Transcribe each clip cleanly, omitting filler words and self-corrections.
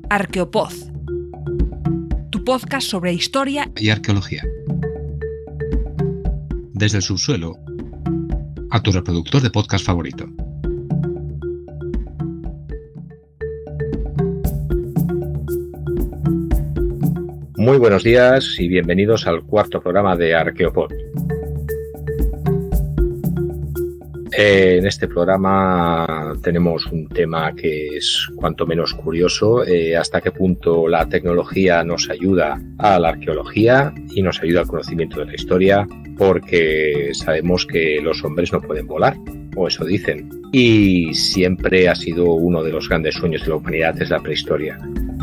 Arqueopod, tu podcast sobre historia y arqueología. Desde el subsuelo a tu reproductor de podcast favorito. Muy buenos días y bienvenidos al cuarto programa de Arqueopod. En este programa tenemos un tema que es cuanto menos curioso, hasta qué punto la tecnología nos ayuda a la arqueología y nos ayuda al conocimiento de la historia, porque sabemos que los hombres no pueden volar, o eso dicen, y siempre ha sido uno de los grandes sueños de la humanidad, es la prehistoria.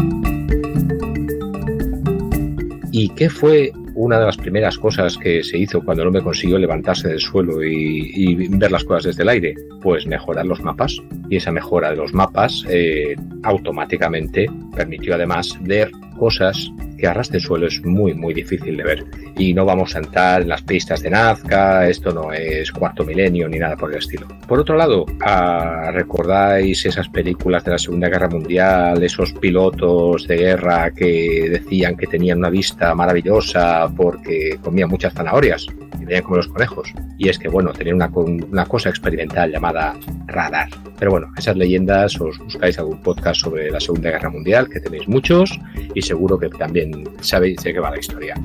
¿Y qué fue una de las primeras cosas que se hizo cuando el hombre consiguió levantarse del suelo y ver las cosas desde el aire? Pues mejorar los mapas. Y esa mejora de los mapas automáticamente permitió además ver cosas que a ras de suelo es muy muy difícil de ver. Y no vamos a entrar en las pistas de Nazca, esto no es Cuarto Milenio ni nada por el estilo. Por otro lado, ¿recordáis esas películas de la Segunda Guerra Mundial, esos pilotos de guerra que decían que tenían una vista maravillosa porque comían muchas zanahorias y veían como los conejos? Y es que, bueno, tenían una cosa experimental llamada radar. Pero bueno, esas leyendas, os buscáis algún podcast sobre la Segunda Guerra Mundial, que tenéis muchos, y seguro que también sabéis de qué va la historia.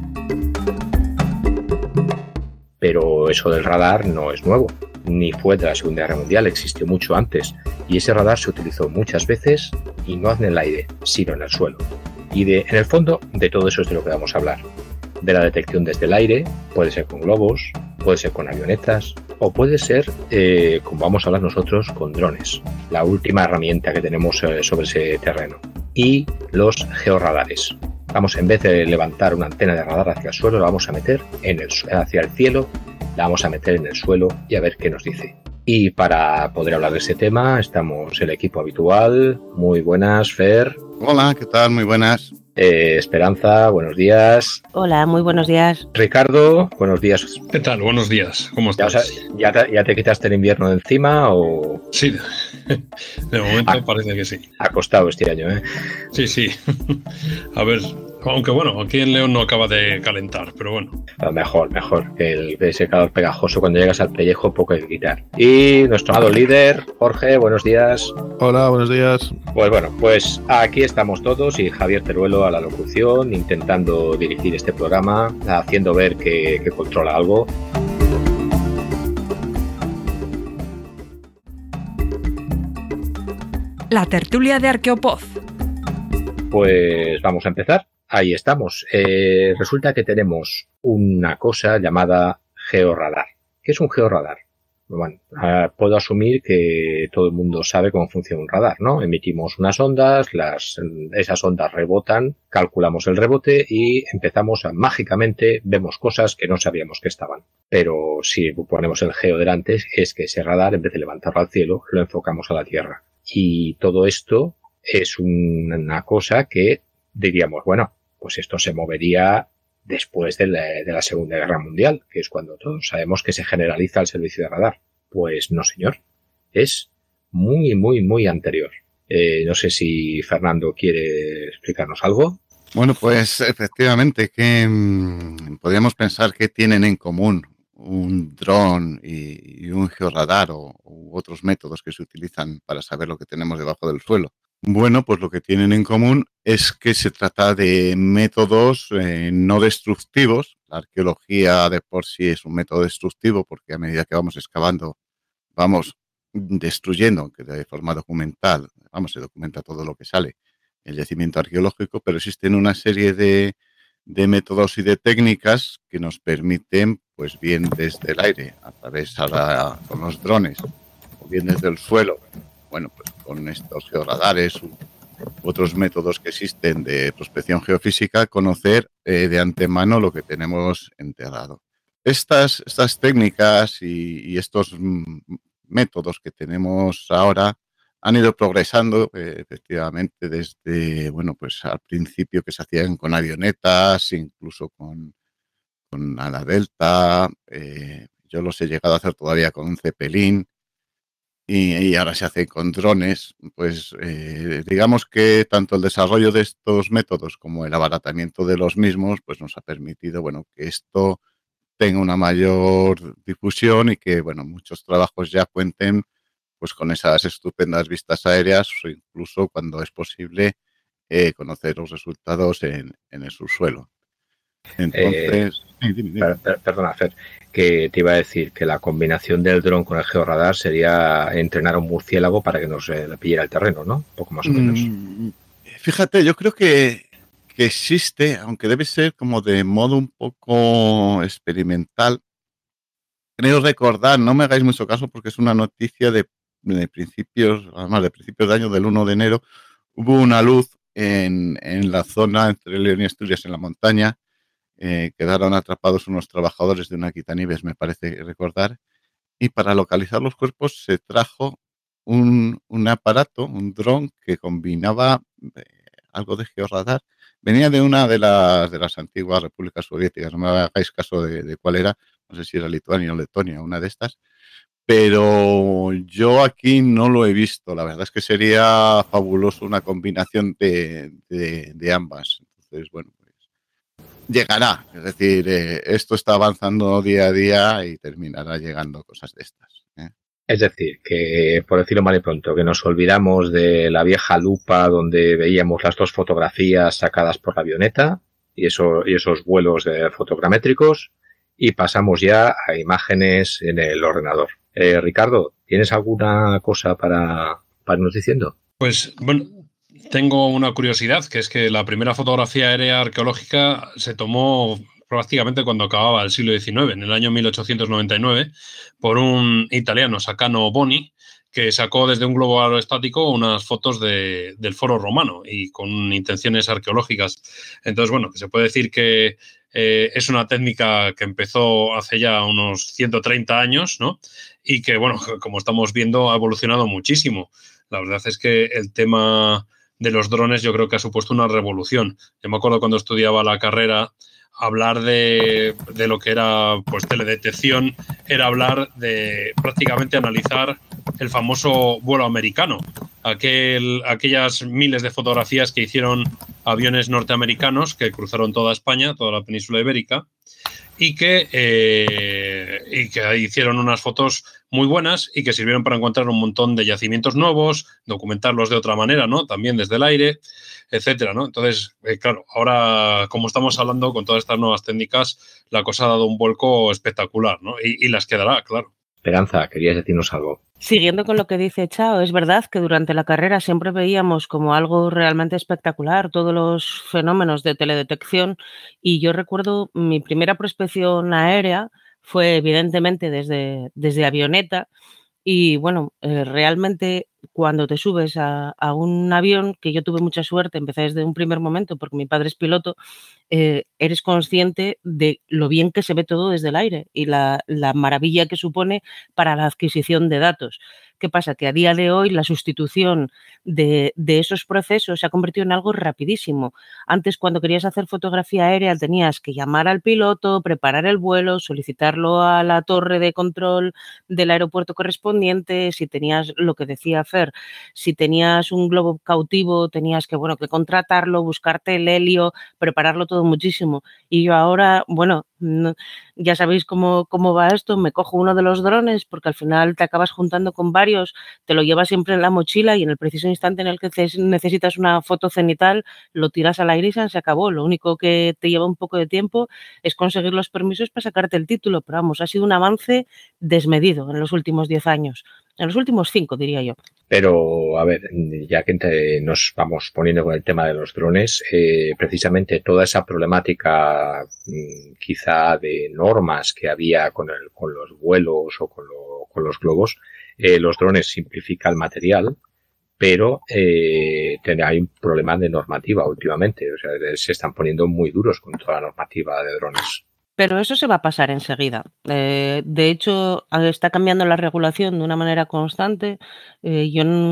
Pero eso del radar no es nuevo, ni fue de la Segunda Guerra Mundial, existió mucho antes, y ese radar se utilizó muchas veces, y no en el aire, sino en el suelo. Y en el fondo, de todo eso es de lo que vamos a hablar. De la detección desde el aire, puede ser con globos, puede ser con avionetas, o puede ser, como vamos a hablar nosotros, con drones, la última herramienta que tenemos sobre ese terreno. Y los georradares. En vez de levantar una antena de radar hacia el suelo, la vamos a meter hacia el cielo, la vamos a meter en el suelo y a ver qué nos dice. Y para poder hablar de ese tema, estamos el equipo habitual. Muy buenas, Fer. Hola, ¿qué tal? Muy buenas. Esperanza, buenos días. Hola, muy buenos días. Ricardo, buenos días. ¿Qué tal? Buenos días. ¿Cómo estás? ¿Ya te quitaste el invierno de encima o...? Sí, de momento parece que sí. Ha costado este año, ¿eh? Sí. A ver, aunque bueno, aquí en León no acaba de calentar, pero bueno. Mejor. Ese calor pegajoso cuando llegas al pellejo, poco hay que quitar. Y nuestro amado líder, Jorge, buenos días. Hola, buenos días. Pues bueno, pues aquí estamos todos y Javier Teruelo a la locución, intentando dirigir este programa, haciendo ver que controla algo. La tertulia de Arqueopod. Pues vamos a empezar. Ahí estamos. Resulta que tenemos una cosa llamada georradar. ¿Qué es un georradar? Bueno, puedo asumir que todo el mundo sabe cómo funciona un radar, ¿no? Emitimos unas ondas, esas ondas rebotan, calculamos el rebote y empezamos mágicamente vemos cosas que no sabíamos que estaban. Pero si ponemos el geo delante, es que ese radar, en vez de levantarlo al cielo, lo enfocamos a la Tierra. Y todo esto es una cosa que diríamos, bueno, pues esto se movería después de la Segunda Guerra Mundial, que es cuando todos sabemos que se generaliza el servicio de radar. Pues no, señor. Es muy, muy, muy anterior. No sé si Fernando quiere explicarnos algo. Bueno, pues efectivamente, que podríamos pensar que tienen en común un dron y un georradar u otros métodos que se utilizan para saber lo que tenemos debajo del suelo. Bueno, pues lo que tienen en común es que se trata de métodos no destructivos. La arqueología de por sí es un método destructivo porque a medida que vamos excavando vamos destruyendo, aunque de forma documental, se documenta todo lo que sale, el yacimiento arqueológico, pero existen una serie de métodos y de técnicas que nos permiten, pues bien desde el aire, a través con los drones, o bien desde el suelo, bueno, pues con estos georradares u otros métodos que existen de prospección geofísica, conocer de antemano lo que tenemos enterrado. Estas técnicas y estos métodos que tenemos ahora han ido progresando efectivamente desde, bueno, pues al principio que se hacían con avionetas, incluso con ala delta. Yo los he llegado a hacer todavía con un Zeppelin. y ahora se hace con drones, pues digamos que tanto el desarrollo de estos métodos como el abaratamiento de los mismos, pues nos ha permitido, bueno, que esto tenga una mayor difusión y que, bueno, muchos trabajos ya cuenten pues con esas estupendas vistas aéreas o incluso cuando es posible conocer los resultados en el subsuelo. Entonces, dime. Perdona, Fer, que te iba a decir que la combinación del dron con el georradar sería entrenar a un murciélago para que nos le pillara el terreno, ¿no? Poco más o menos. Fíjate, yo creo que existe, aunque debe ser como de modo un poco experimental. Creo recordar, no me hagáis mucho caso porque es una noticia de principios, además de principios de año, del 1 de enero, hubo una luz en la zona entre León y Asturias, en la montaña. Quedaron atrapados unos trabajadores de una Quitanieves, me parece recordar, y para localizar los cuerpos se trajo un aparato, un dron que combinaba algo de georradar. Venía de una de las antiguas repúblicas soviéticas, no me hagáis caso de cuál era, no sé si era Lituania o Letonia, una de estas, pero yo aquí no lo he visto. La verdad es que sería fabuloso una combinación de ambas. Entonces, bueno, pues llegará. Es decir, esto está avanzando día a día y terminará llegando cosas de estas. Es decir, que, por decirlo mal y pronto, que nos olvidamos de la vieja lupa donde veíamos las dos fotografías sacadas por la avioneta y esos vuelos fotogramétricos y pasamos ya a imágenes en el ordenador. Ricardo, ¿tienes alguna cosa para irnos diciendo? Pues, bueno, tengo una curiosidad, que es que la primera fotografía aérea arqueológica se tomó prácticamente cuando acababa el siglo XIX, en el año 1899, por un italiano, Sacano Boni, que sacó desde un globo aerostático unas fotos del Foro Romano y con intenciones arqueológicas. Entonces, bueno, que se puede decir que es una técnica que empezó hace ya unos 130 años, ¿no? Y que, bueno, como estamos viendo, ha evolucionado muchísimo. La verdad es que el tema de los drones yo creo que ha supuesto una revolución. Yo me acuerdo cuando estudiaba la carrera, hablar de lo que era pues teledetección era hablar de prácticamente analizar el famoso vuelo americano, aquellas miles de fotografías que hicieron aviones norteamericanos que cruzaron toda España, toda la península ibérica, y que hicieron unas fotos muy buenas y que sirvieron para encontrar un montón de yacimientos nuevos, documentarlos de otra manera, ¿no? También desde el aire, etcétera, ¿no? Entonces, claro, ahora, como estamos hablando con todas estas nuevas técnicas, la cosa ha dado un vuelco espectacular, ¿no? Y las quedará, claro. Esperanza, querías decirnos algo. Siguiendo con lo que dice Chao, es verdad que durante la carrera siempre veíamos como algo realmente espectacular todos los fenómenos de teledetección y yo recuerdo mi primera prospección aérea fue evidentemente desde avioneta y bueno, realmente cuando te subes a un avión, que yo tuve mucha suerte, empecé desde un primer momento porque mi padre es piloto, eres consciente de lo bien que se ve todo desde el aire y la maravilla que supone para la adquisición de datos. ¿Qué pasa? Que a día de hoy la sustitución de esos procesos se ha convertido en algo rapidísimo. Antes, cuando querías hacer fotografía aérea, tenías que llamar al piloto, preparar el vuelo, solicitarlo a la torre de control del aeropuerto correspondiente. Si tenías, lo que decía Fer, si tenías un globo cautivo, tenías que contratarlo, buscarte el helio, prepararlo todo muchísimo. Y yo ahora, bueno, ya sabéis cómo va esto, me cojo uno de los drones porque al final te acabas juntando con varios, te lo llevas siempre en la mochila y en el preciso instante en el que necesitas una foto cenital, lo tiras al aire y se acabó. Lo único que te lleva un poco de tiempo es conseguir los permisos para sacarte el título, pero vamos, ha sido un avance desmedido en los últimos 10 años. En los últimos 5, diría yo. Pero, a ver, ya que nos vamos poniendo con el tema de los drones, precisamente toda esa problemática quizá de normas que había con los vuelos o con los globos, los drones simplifican el material, pero hay un problema de normativa últimamente. O sea, se están poniendo muy duros con toda la normativa de drones. Pero eso se va a pasar enseguida. De hecho, está cambiando la regulación de una manera constante. Yo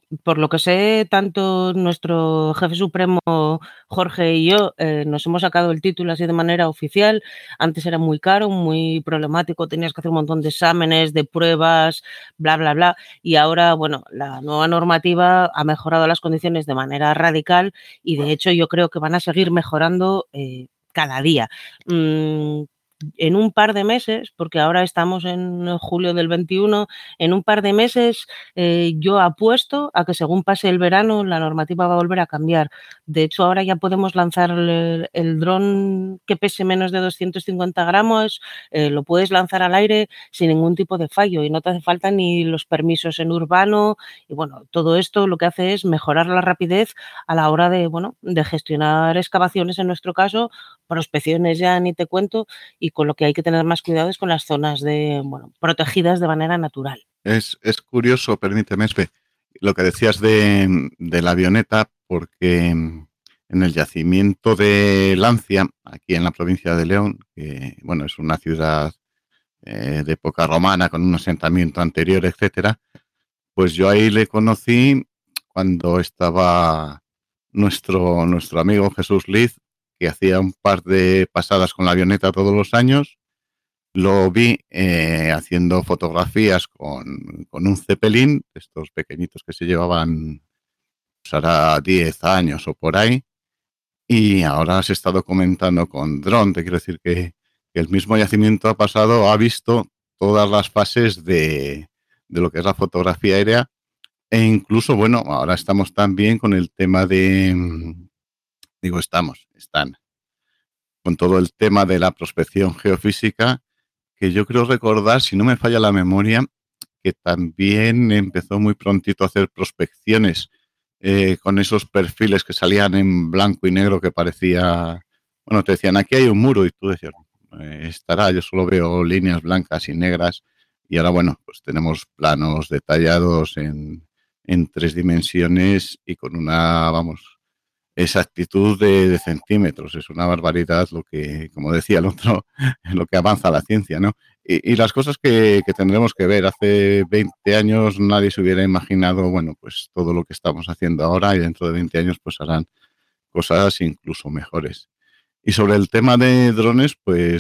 por lo que sé, tanto nuestro jefe supremo Jorge y yo nos hemos sacado el título así de manera oficial. Antes era muy caro, muy problemático, tenías que hacer un montón de exámenes, de pruebas, bla, bla, bla. Y ahora, bueno, la nueva normativa ha mejorado las condiciones de manera radical y de hecho yo creo que van a seguir mejorando cada día. En un par de meses, porque ahora estamos en julio del 21, en un par de meses yo apuesto a que según pase el verano la normativa va a volver a cambiar. De hecho, ahora ya podemos lanzar el dron que pese menos de 250 gramos, lo puedes lanzar al aire sin ningún tipo de fallo y no te hace falta ni los permisos en urbano. Y bueno, todo esto lo que hace es mejorar la rapidez a la hora de, bueno, de gestionar excavaciones en nuestro caso, prospecciones ya ni te cuento, y con lo que hay que tener más cuidado es con las zonas protegidas de manera natural. Es curioso, permíteme, Espe, lo que decías de la avioneta, porque en el yacimiento de Lancia, aquí en la provincia de León, que bueno, es una ciudad de época romana con un asentamiento anterior, etcétera, pues yo ahí le conocí cuando estaba nuestro amigo Jesús Liz, que hacía un par de pasadas con la avioneta todos los años. Lo vi haciendo fotografías con un Zeppelin, estos pequeñitos que se llevaban, pues hará 10 años o por ahí, y ahora se está documentando con dron. Te quiero decir que el mismo yacimiento ha pasado, ha visto todas las fases de lo que es la fotografía aérea, e incluso, bueno, ahora estamos también con el tema están con todo el tema de la prospección geofísica, que yo creo recordar, si no me falla la memoria, que también empezó muy prontito a hacer prospecciones con esos perfiles que salían en blanco y negro que parecía, bueno, te decían, aquí hay un muro, y tú decías, estará, yo solo veo líneas blancas y negras, y ahora, bueno, pues tenemos planos detallados en 3 dimensiones y con una, vamos, exactitud de centímetros. Es una barbaridad lo que, como decía el otro, lo que avanza la ciencia, ¿no? Y las cosas que tendremos que ver. Hace 20 años nadie se hubiera imaginado, bueno, pues todo lo que estamos haciendo ahora, y dentro de 20 años pues harán cosas incluso mejores. Y sobre el tema de drones, pues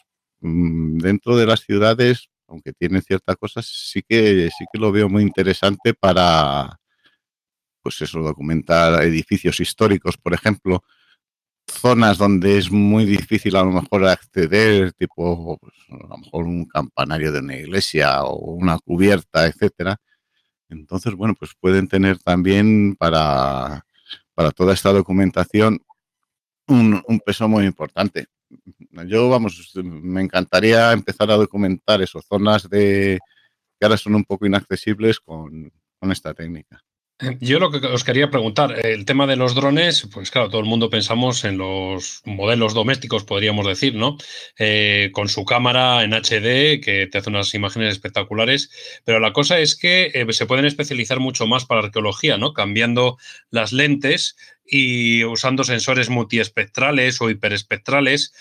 dentro de las ciudades, aunque tiene ciertas cosas, sí que lo veo muy interesante para, pues eso, documentar edificios históricos, por ejemplo, zonas donde es muy difícil a lo mejor acceder, tipo, pues, a lo mejor un campanario de una iglesia o una cubierta, etcétera. Entonces, bueno, pues pueden tener también para toda esta documentación un peso muy importante. Yo, vamos, me encantaría empezar a documentar eso, zonas que ahora son un poco inaccesibles con esta técnica. Yo lo que os quería preguntar, el tema de los drones, pues claro, todo el mundo pensamos en los modelos domésticos, podríamos decir, ¿no? Con su cámara en HD, que te hace unas imágenes espectaculares, pero la cosa es que se pueden especializar mucho más para arqueología, ¿no? Cambiando las lentes y usando sensores multiespectrales o hiperespectrales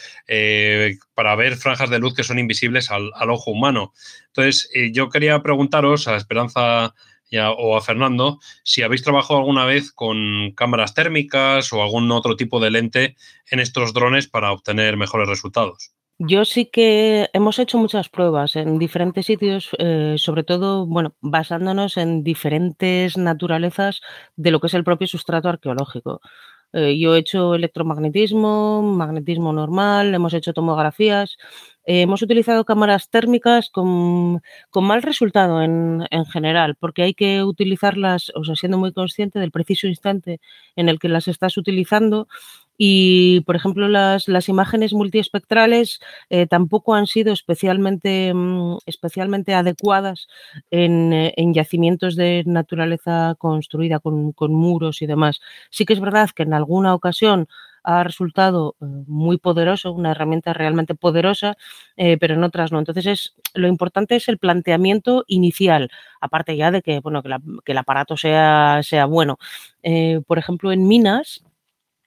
para ver franjas de luz que son invisibles al ojo humano. Entonces, yo quería preguntaros a Esperanza o a Fernando, si habéis trabajado alguna vez con cámaras térmicas o algún otro tipo de lente en estos drones para obtener mejores resultados. Yo sí que hemos hecho muchas pruebas en diferentes sitios, sobre todo, bueno, basándonos en diferentes naturalezas de lo que es el propio sustrato arqueológico. Yo he hecho electromagnetismo, magnetismo normal, hemos hecho tomografías, hemos utilizado cámaras térmicas con mal resultado en general, porque hay que utilizarlas, o sea, siendo muy consciente del preciso instante en el que las estás utilizando. Y, por ejemplo, las imágenes multiespectrales tampoco han sido especialmente adecuadas en yacimientos de naturaleza construida con muros y demás. Sí que es verdad que en alguna ocasión ha resultado muy poderoso, una herramienta realmente poderosa, pero en otras no. Entonces, lo importante es el planteamiento inicial, aparte ya de que, bueno, que el aparato sea bueno. Por ejemplo, en minas,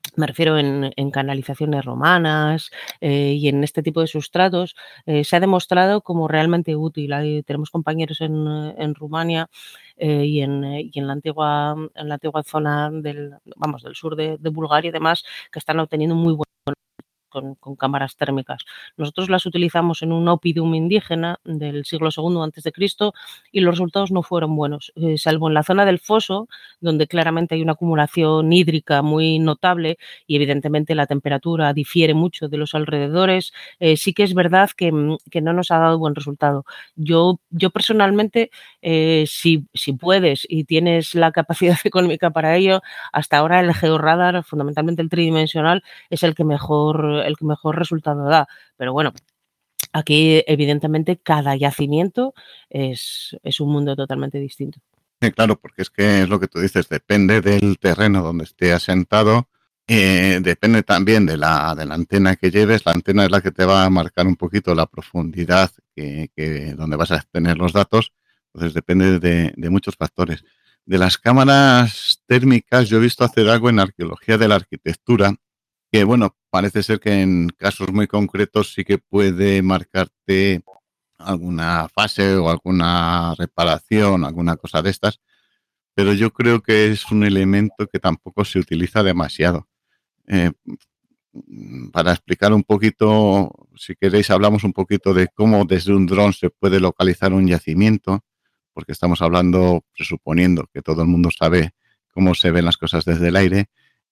Me refiero en canalizaciones romanas y en este tipo de sustratos, se ha demostrado como realmente útil. Tenemos compañeros en Rumania y en la antigua zona del sur de Bulgaria y demás, que están obteniendo muy buenos con cámaras térmicas. Nosotros las utilizamos en un oppidum indígena del siglo II a.C. y los resultados no fueron buenos, salvo en la zona del foso, donde claramente hay una acumulación hídrica muy notable y evidentemente la temperatura difiere mucho de los alrededores. Sí que es verdad que no nos ha dado buen resultado. Yo personalmente, si puedes y tienes la capacidad económica para ello, hasta ahora el georradar, fundamentalmente el tridimensional, es el que mejor resultado da. Pero bueno, aquí evidentemente cada yacimiento es un mundo totalmente distinto. Sí, claro, porque es que es lo que tú dices, depende del terreno donde esté asentado, depende también de la antena que lleves. La antena es la que te va a marcar un poquito la profundidad donde vas a tener los datos. Entonces depende de muchos factores. De las cámaras térmicas, yo he visto hacer algo en arqueología de la arquitectura, que bueno, parece ser que en casos muy concretos sí que puede marcarte alguna fase o alguna reparación, alguna cosa de estas, pero yo creo que es un elemento que tampoco se utiliza demasiado. Eh, para explicar un poquito, si queréis, hablamos un poquito de cómo desde un dron se puede localizar un yacimiento, porque estamos hablando, presuponiendo que todo el mundo sabe cómo se ven las cosas desde el aire.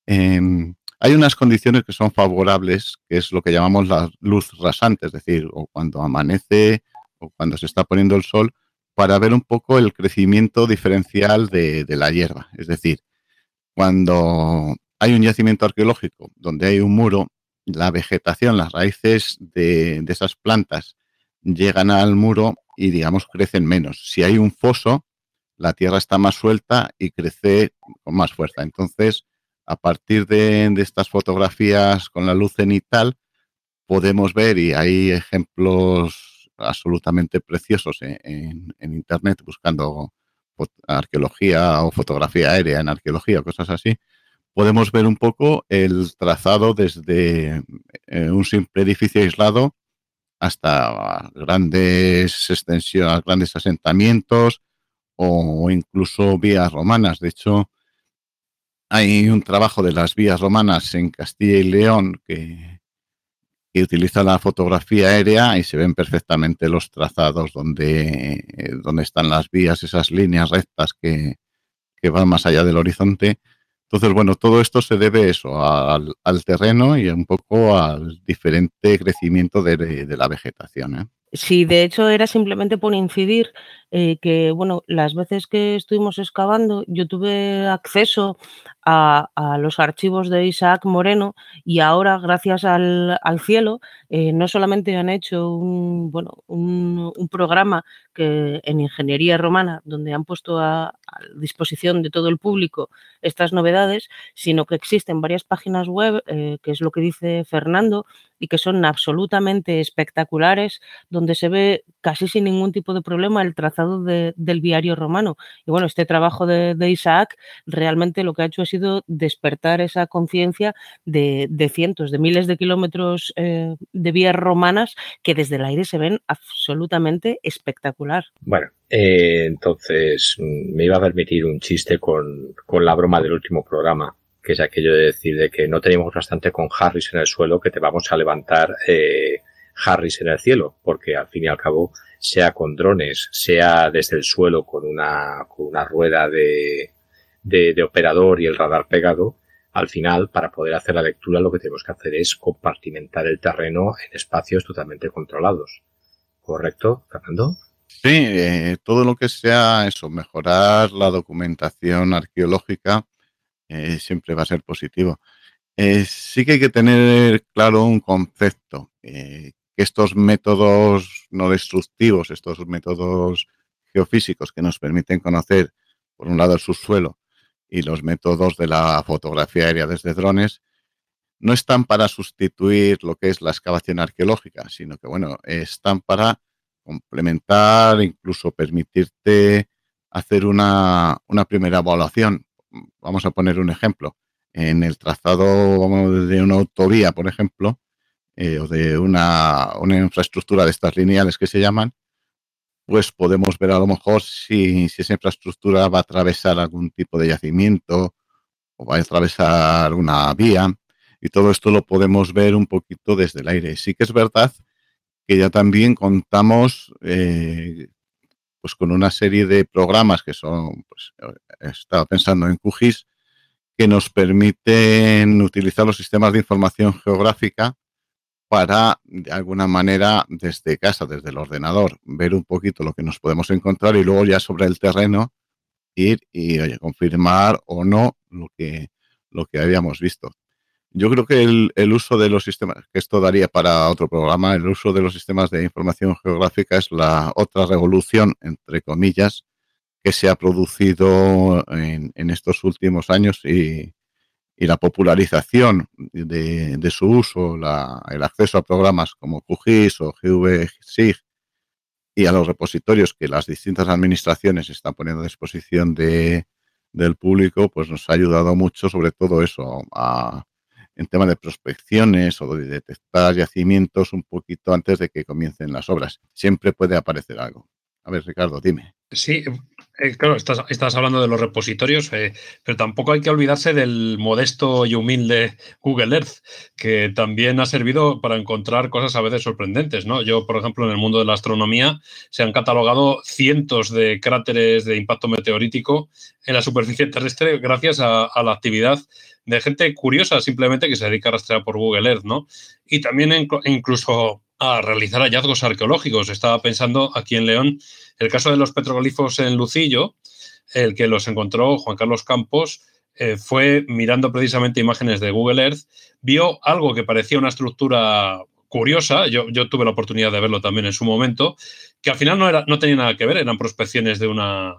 Hay unas condiciones que son favorables, que es lo que llamamos la luz rasante, es decir, o cuando amanece o cuando se está poniendo el sol, para ver un poco el crecimiento diferencial de la hierba. Es decir, cuando hay un yacimiento arqueológico donde hay un muro, la vegetación, las raíces de esas plantas llegan al muro y, digamos, crecen menos. Si hay un foso, la tierra está más suelta y crece con más fuerza. Entonces, a partir de estas fotografías con la luz cenital, podemos ver, y hay ejemplos absolutamente preciosos en Internet buscando arqueología o fotografía aérea en arqueología o cosas así, podemos ver un poco el trazado desde un simple edificio aislado hasta grandes extensiones, grandes asentamientos o incluso vías romanas. De hecho, hay un trabajo de las vías romanas en Castilla y León que utiliza la fotografía aérea y se ven perfectamente los trazados donde están las vías, esas líneas rectas que van más allá del horizonte. Entonces, bueno, todo esto se debe eso, al terreno y un poco al diferente crecimiento de la vegetación, ¿eh? Sí, de hecho era simplemente por incidir que, bueno, las veces que estuvimos excavando yo tuve acceso a los archivos de Isaac Moreno y ahora, gracias al cielo, no solamente han hecho un programa que en ingeniería romana donde han puesto a disposición de todo el público estas novedades, sino que existen varias páginas web, que es lo que dice Fernando, y que son absolutamente espectaculares, donde se ve casi sin ningún tipo de problema el trazado del viario romano. Y bueno, este trabajo de Isaac realmente lo que ha hecho ha sido despertar esa conciencia de cientos, de miles de kilómetros de vías romanas que desde el aire se ven absolutamente espectacular. Bueno, entonces me iba a permitir un chiste con la broma del último programa, que es aquello de decir de que no tenemos bastante con Harris en el suelo, que te vamos a levantar Harris en el cielo, porque al fin y al cabo, sea con drones, sea desde el suelo con una rueda de operador y el radar pegado, al final, para poder hacer la lectura, lo que tenemos que hacer es compartimentar el terreno en espacios totalmente controlados. ¿Correcto, Fernando? Sí, todo lo que sea eso, mejorar la documentación arqueológica, siempre va a ser positivo. Sí que hay que tener claro un concepto, que estos métodos no destructivos, estos métodos geofísicos que nos permiten conocer, por un lado, el subsuelo y los métodos de la fotografía aérea desde drones, no están para sustituir lo que es la excavación arqueológica, sino que, bueno, están para complementar, incluso permitirte hacer una primera evaluación. Vamos a poner un ejemplo. en el trazado, vamos, de una autovía, por ejemplo, o de una infraestructura de estas lineales que se llaman, pues podemos ver a lo mejor si esa infraestructura va a atravesar algún tipo de yacimiento o va a atravesar una vía, y todo esto lo podemos ver un poquito desde el aire. Sí que es verdad que ya también contamos pues con una serie de programas que son, pues he estado pensando en QGIS, que nos permiten utilizar los sistemas de información geográfica para, de alguna manera, desde casa, desde el ordenador, ver un poquito lo que nos podemos encontrar y luego ya sobre el terreno ir y, oye, confirmar o no lo que habíamos visto. Yo creo que el uso de los sistemas, que esto daría para otro programa, el uso de los sistemas de información geográfica es la otra revolución, entre comillas, que se ha producido en estos últimos años, y la popularización de su uso, el acceso a programas como QGIS o GVSIG y a los repositorios que las distintas administraciones están poniendo a disposición del público, pues nos ha ayudado mucho, sobre todo eso, en tema de prospecciones o de detectar yacimientos un poquito antes de que comiencen las obras. Siempre puede aparecer algo. A ver, Ricardo, dime. Sí, claro, estás hablando de los repositorios, pero tampoco hay que olvidarse del modesto y humilde Google Earth, que también ha servido para encontrar cosas a veces sorprendentes, ¿no? Yo, por ejemplo, en el mundo de la astronomía se han catalogado cientos de cráteres de impacto meteorítico en la superficie terrestre gracias a la actividad de gente curiosa simplemente que se dedica a rastrear por Google Earth, ¿no? Y también incluso a realizar hallazgos arqueológicos. Estaba pensando aquí en León el caso de los petroglifos en Lucillo, el que los encontró Juan Carlos Campos, fue mirando precisamente imágenes de Google Earth, vio algo que parecía una estructura curiosa, yo tuve la oportunidad de verlo también en su momento, que al final no tenía nada que ver, eran prospecciones de una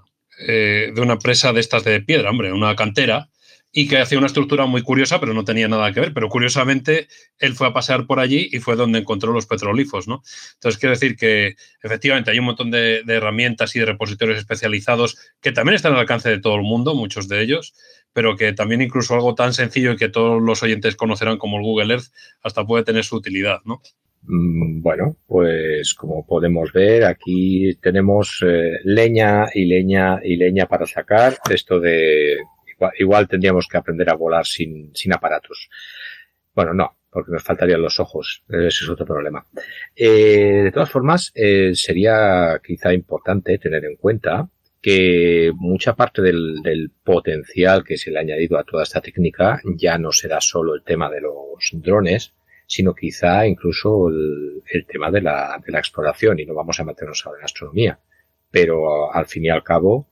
presa de estas de piedra, hombre, una cantera, y que hacía una estructura muy curiosa, pero no tenía nada que ver. Pero curiosamente, él fue a pasear por allí y fue donde encontró los petroglifos, ¿no? Entonces, quiero decir que efectivamente hay un montón de herramientas y de repositorios especializados que también están al alcance de todo el mundo, muchos de ellos, pero que también incluso algo tan sencillo y que todos los oyentes conocerán como el Google Earth hasta puede tener su utilidad, ¿no? Bueno, pues como podemos ver, aquí tenemos leña y leña y leña para sacar. Esto de... Igual tendríamos que aprender a volar sin aparatos. Bueno, no, porque nos faltarían los ojos. Ese es otro problema. De todas formas, sería quizá importante tener en cuenta que mucha parte del potencial que se le ha añadido a toda esta técnica ya no será solo el tema de los drones, sino quizá incluso el tema de la exploración, y no vamos a meternos ahora en astronomía. Pero al fin y al cabo,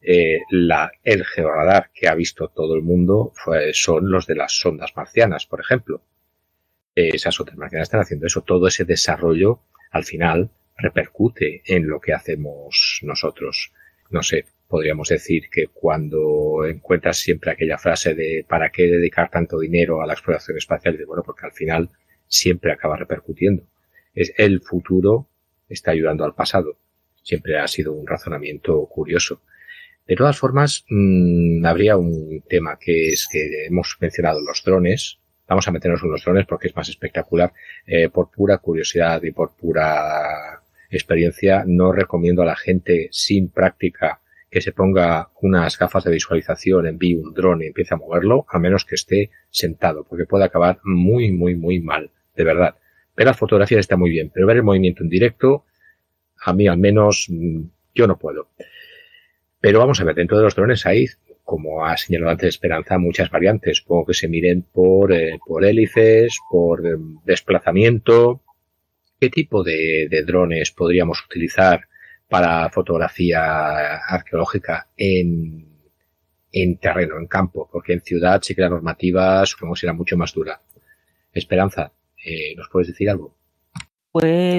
el georradar que ha visto todo el mundo son los de las sondas marcianas, por ejemplo. Esas sondas marcianas están haciendo eso. Todo ese desarrollo, al final, repercute en lo que hacemos nosotros. No sé, podríamos decir que cuando encuentras siempre aquella frase de ¿para qué dedicar tanto dinero a la exploración espacial? Bueno, porque al final siempre acaba repercutiendo. El futuro está ayudando al pasado. Siempre ha sido un razonamiento curioso. De todas formas, habría un tema que es que hemos mencionado los drones. Vamos a meternos en los drones porque es más espectacular. Por pura curiosidad y por pura experiencia, no recomiendo a la gente sin práctica que se ponga unas gafas de visualización, envíe un dron y empiece a moverlo, a menos que esté sentado, porque puede acabar muy, muy, muy mal, de verdad. Ver las fotografías está muy bien, pero ver el movimiento en directo, a mí al menos, yo no puedo. Pero vamos a ver, dentro de los drones hay, como ha señalado antes Esperanza, muchas variantes. Supongo que se miren por hélices, por desplazamiento. ¿Qué tipo de drones podríamos utilizar para fotografía arqueológica en terreno, en campo? Porque en ciudad sí que la normativa supongo que será mucho más dura. Esperanza, ¿nos puedes decir algo? Pues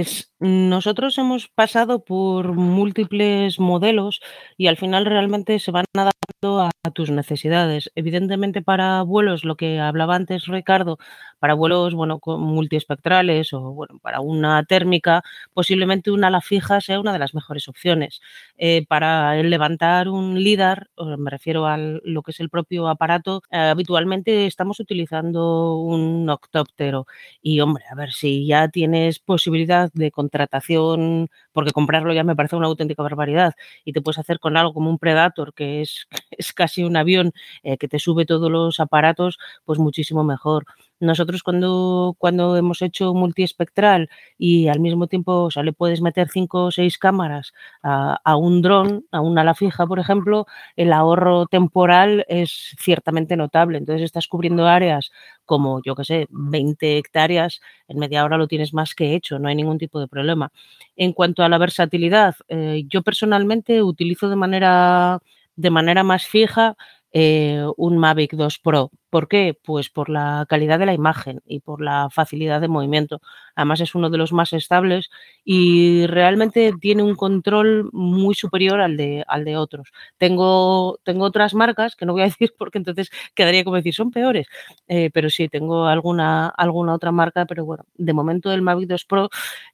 Nosotros hemos pasado por múltiples modelos y al final realmente se van adaptando a tus necesidades. Evidentemente para vuelos, lo que hablaba antes Ricardo, para vuelos multiespectrales o para una térmica, posiblemente una ala fija sea una de las mejores opciones. Para levantar un LIDAR, me refiero a lo que es el propio aparato, habitualmente estamos utilizando un octóptero. Y hombre, a ver, si ya tienes posibilidad de contratación, porque comprarlo ya me parece una auténtica barbaridad, y te puedes hacer con algo como un Predator, que es casi un avión que te sube todos los aparatos, pues muchísimo mejor. Nosotros cuando hemos hecho multiespectral y al mismo tiempo, o sea, le puedes meter 5 o 6 cámaras a un dron, a una ala fija, por ejemplo, el ahorro temporal es ciertamente notable. Entonces estás cubriendo áreas como, yo qué sé, 20 hectáreas, en media hora lo tienes más que hecho, no hay ningún tipo de problema. En cuanto a la versatilidad, yo personalmente utilizo de manera más fija un Mavic 2 Pro. ¿Por qué? Pues por la calidad de la imagen y por la facilidad de movimiento. Además es uno de los más estables y realmente tiene un control muy superior al de otros. Tengo otras marcas que no voy a decir porque entonces quedaría como decir son peores, pero sí, tengo alguna otra marca, pero bueno, de momento el Mavic 2 Pro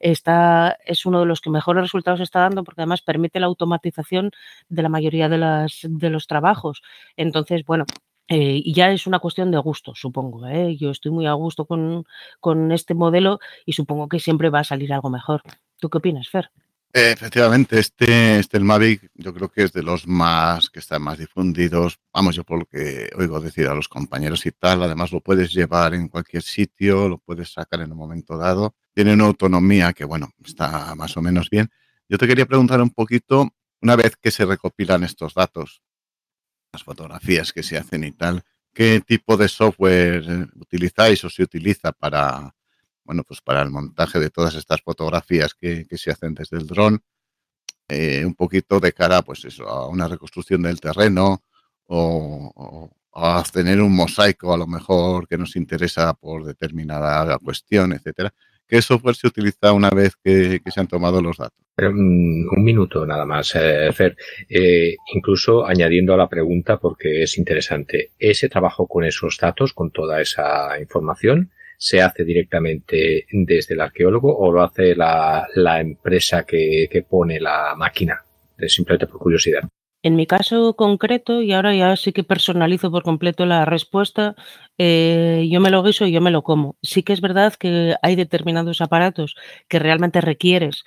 es uno de los que mejores resultados está dando porque además permite la automatización de la mayoría de los trabajos. Entonces, bueno, y ya es una cuestión de gusto, supongo. Yo estoy muy a gusto con este modelo y supongo que siempre va a salir algo mejor. ¿Tú qué opinas, Fer? Efectivamente, el Mavic, yo creo que es de los más que están más difundidos. Vamos, yo por lo que oigo decir a los compañeros y tal, además lo puedes llevar en cualquier sitio, lo puedes sacar en un momento dado. Tiene una autonomía que, bueno, está más o menos bien. Yo te quería preguntar un poquito, una vez que se recopilan estos datos, las fotografías que se hacen y tal, ¿qué tipo de software utilizáis o se utiliza para, bueno, pues para el montaje de todas estas fotografías que se hacen desde el dron? Un poquito de cara, pues eso, a una reconstrucción del terreno o a tener un mosaico a lo mejor que nos interesa por determinada cuestión, etcétera. ¿Qué software se utiliza una vez que se han tomado los datos? Pero, un minuto nada más, Fer. Incluso añadiendo a la pregunta, porque es interesante, ese trabajo con esos datos, con toda esa información, ¿se hace directamente desde el arqueólogo o lo hace la empresa que pone la máquina? Simplemente por curiosidad. En mi caso concreto, y ahora ya sí que personalizo por completo la respuesta, yo me lo guiso y yo me lo como. Sí que es verdad que hay determinados aparatos que realmente requieres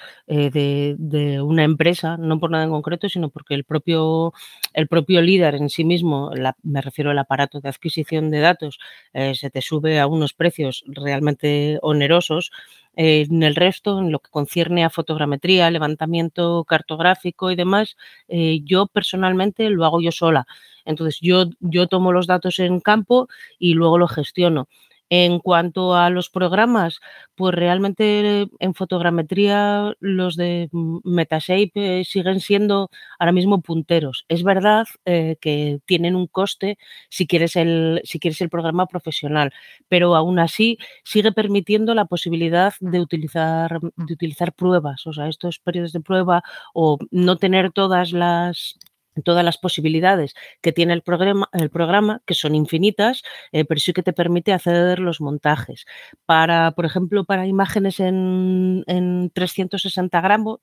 de una empresa, no por nada en concreto, sino porque el propio líder en sí mismo, me refiero al aparato de adquisición de datos, se te sube a unos precios realmente onerosos. En el resto, en lo que concierne a fotogrametría, levantamiento cartográfico y demás, yo personalmente lo hago yo sola. Entonces, yo tomo los datos en campo y luego lo gestiono. En cuanto a los programas, pues realmente en fotogrametría los de Metashape siguen siendo ahora mismo punteros. Es verdad que tienen un coste si quieres el programa profesional, pero aún así sigue permitiendo la posibilidad de utilizar pruebas, o sea, estos periodos de prueba o no tener todas las posibilidades que tiene el programa, que son infinitas, pero sí que te permite hacer los montajes. Por ejemplo, para imágenes en 360 gramos,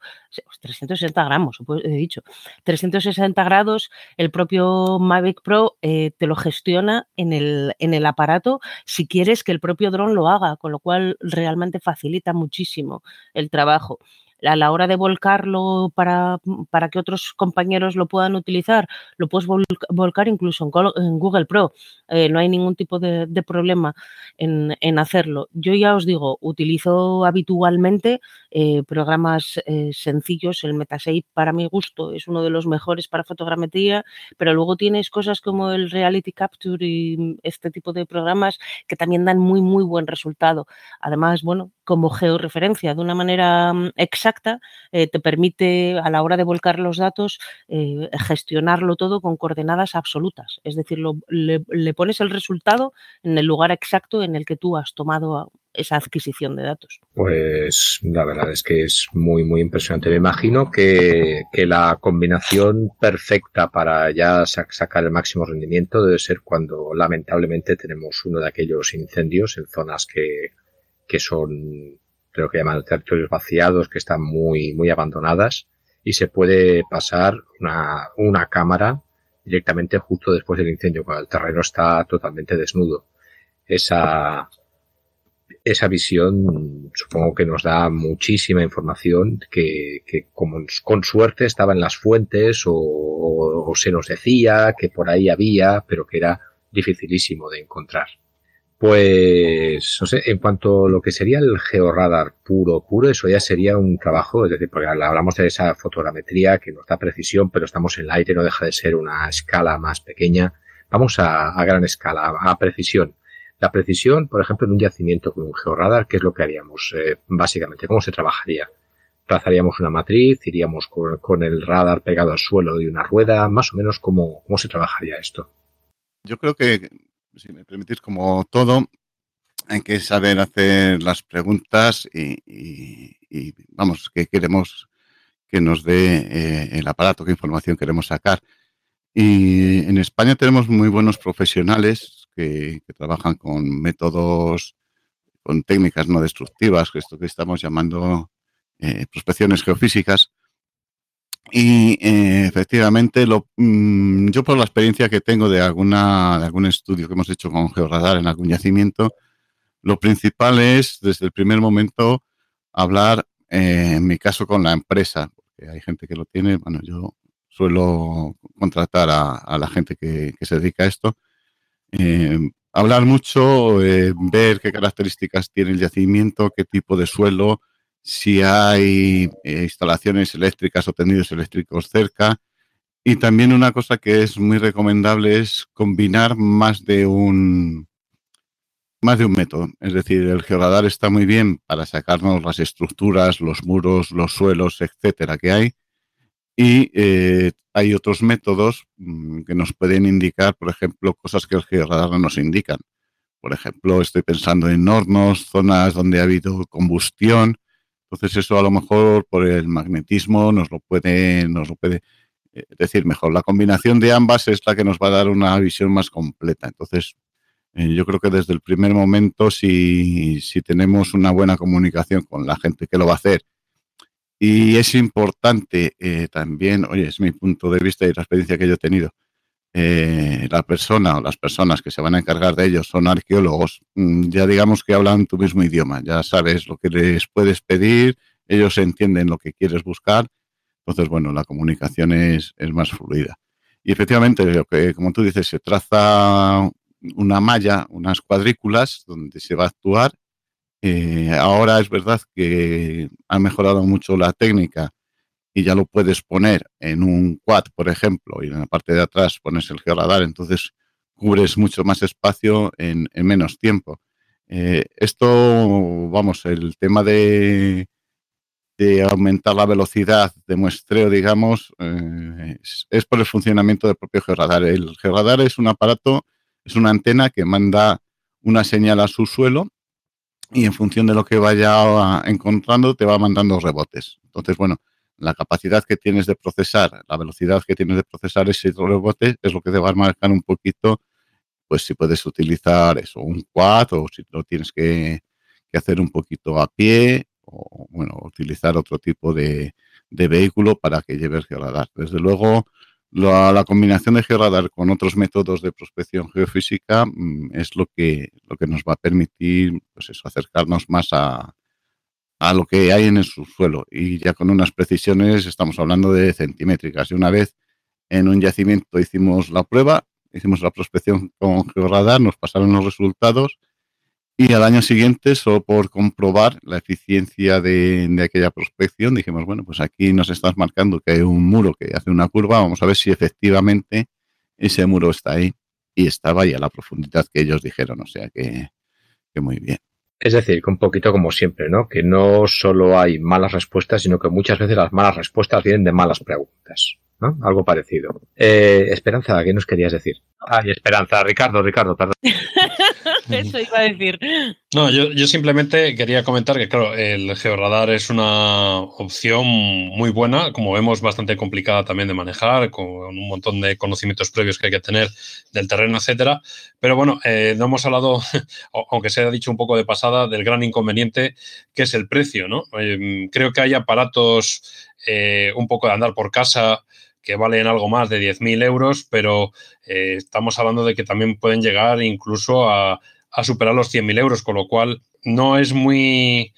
360 grados, el propio Mavic Pro te lo gestiona en el aparato si quieres que el propio dron lo haga, con lo cual realmente facilita muchísimo el trabajo. A la hora de volcarlo para que otros compañeros lo puedan utilizar, lo puedes volcar incluso en Google Pro. No hay ningún tipo de problema en hacerlo. Yo ya os digo, utilizo habitualmente programas sencillos. El Metashape, para mi gusto, es uno de los mejores para fotogrametría, pero luego tienes cosas como el Reality Capture y este tipo de programas que también dan muy, muy buen resultado. Además, bueno, como georreferencia de una manera exacta, te permite a la hora de volcar los datos gestionarlo todo con coordenadas absolutas. Es decir, le pones el resultado en el lugar exacto en el que tú has tomado esa adquisición de datos. Pues la verdad es que es muy, muy impresionante. Me imagino que la combinación perfecta para ya sacar el máximo rendimiento debe ser cuando lamentablemente tenemos uno de aquellos incendios en zonas que son, creo que llaman territorios vaciados, que están muy, muy abandonadas, y se puede pasar una cámara directamente justo después del incendio, cuando el terreno está totalmente desnudo. Esa visión supongo que nos da muchísima información que como con suerte estaba en las fuentes o se nos decía que por ahí había, pero que era dificilísimo de encontrar. Pues, no sé, en cuanto a lo que sería el georradar puro, eso ya sería un trabajo, es decir, porque hablamos de esa fotogrametría que nos da precisión, pero estamos en el aire, no deja de ser una escala más pequeña. Vamos a gran escala, a precisión. La precisión, por ejemplo, en un yacimiento con un georradar, ¿qué es lo que haríamos? Básicamente, ¿cómo se trabajaría? Trazaríamos una matriz, iríamos con el radar pegado al suelo de una rueda, más o menos, ¿cómo se trabajaría esto? Yo creo que, si me permitís, como todo, hay que saber hacer las preguntas y vamos, que queremos que nos dé el aparato, qué información queremos sacar. Y en España tenemos muy buenos profesionales que trabajan con métodos, con técnicas no destructivas, que esto que estamos llamando prospecciones geofísicas. Y efectivamente, yo por la experiencia que tengo de algún estudio que hemos hecho con georradar en algún yacimiento, lo principal es, desde el primer momento, hablar, en mi caso, con la empresa, porque hay gente que lo tiene. Bueno, yo suelo contratar a la gente que se dedica a esto. Hablar mucho, ver qué características tiene el yacimiento, qué tipo de suelo, si hay instalaciones eléctricas o tendidos eléctricos cerca. Y también una cosa que es muy recomendable es combinar más de un método. Es decir, el georradar está muy bien para sacarnos las estructuras, los muros, los suelos, etcétera, que hay. Y hay otros métodos que nos pueden indicar, por ejemplo, cosas que el georradar no nos indican. Por ejemplo, estoy pensando en hornos, zonas donde ha habido combustión. Entonces eso a lo mejor por el magnetismo nos lo puede decir mejor. La combinación de ambas es la que nos va a dar una visión más completa. Entonces yo creo que desde el primer momento, si tenemos una buena comunicación con la gente que lo va a hacer, y es importante también, oye, es mi punto de vista y la experiencia que yo he tenido, la persona o las personas que se van a encargar de ellos son arqueólogos, ya digamos que hablan tu mismo idioma, ya sabes lo que les puedes pedir, ellos entienden lo que quieres buscar, entonces, bueno, la comunicación es más fluida. Y efectivamente, lo que, como tú dices, se traza una malla, unas cuadrículas donde se va a actuar. Ahora es verdad que ha mejorado mucho la técnica y ya lo puedes poner en un quad, por ejemplo, y en la parte de atrás pones el georradar, entonces cubres mucho más espacio en menos tiempo. Esto, vamos, el tema de aumentar la velocidad de muestreo, digamos, es por el funcionamiento del propio georradar. El georradar es un aparato, es una antena que manda una señal a su suelo y en función de lo que vaya encontrando te va mandando rebotes. Entonces, bueno, la capacidad que tienes de procesar, la velocidad que tienes de procesar ese rebote es lo que te va a marcar un poquito, pues si puedes utilizar eso, un quad, o si lo tienes que hacer un poquito a pie, o bueno, utilizar otro tipo de vehículo para que lleve el georradar. Desde luego, la combinación de georradar con otros métodos de prospección geofísica es lo que nos va a permitir, pues eso, acercarnos más a lo que hay en el subsuelo, y ya con unas precisiones estamos hablando de centimétricas. Y una vez en un yacimiento hicimos la prueba, hicimos la prospección con georradar, nos pasaron los resultados, y al año siguiente, solo por comprobar la eficiencia de aquella prospección, dijimos, bueno, pues aquí nos estás marcando que hay un muro que hace una curva, vamos a ver si efectivamente ese muro está ahí. Y estaba ahí a la profundidad que ellos dijeron, o sea que muy bien. Es decir, que un poquito como siempre, ¿no? Que no solo hay malas respuestas, sino que muchas veces las malas respuestas vienen de malas preguntas. ¿no? Algo parecido. Esperanza, ¿qué nos querías decir? Ay, Esperanza, Ricardo, perdón. Eso iba a decir. No, yo simplemente quería comentar que, claro, el georradar es una opción muy buena, como vemos, bastante complicada también de manejar, con un montón de conocimientos previos que hay que tener del terreno, etcétera. Pero bueno, no hemos hablado, aunque se ha dicho un poco de pasada, del gran inconveniente que es el precio, ¿no? Creo que hay aparatos un poco de andar por casa que valen algo más de 10.000 euros, pero estamos hablando de que también pueden llegar incluso a superar los 100.000 euros, con lo cual no es muy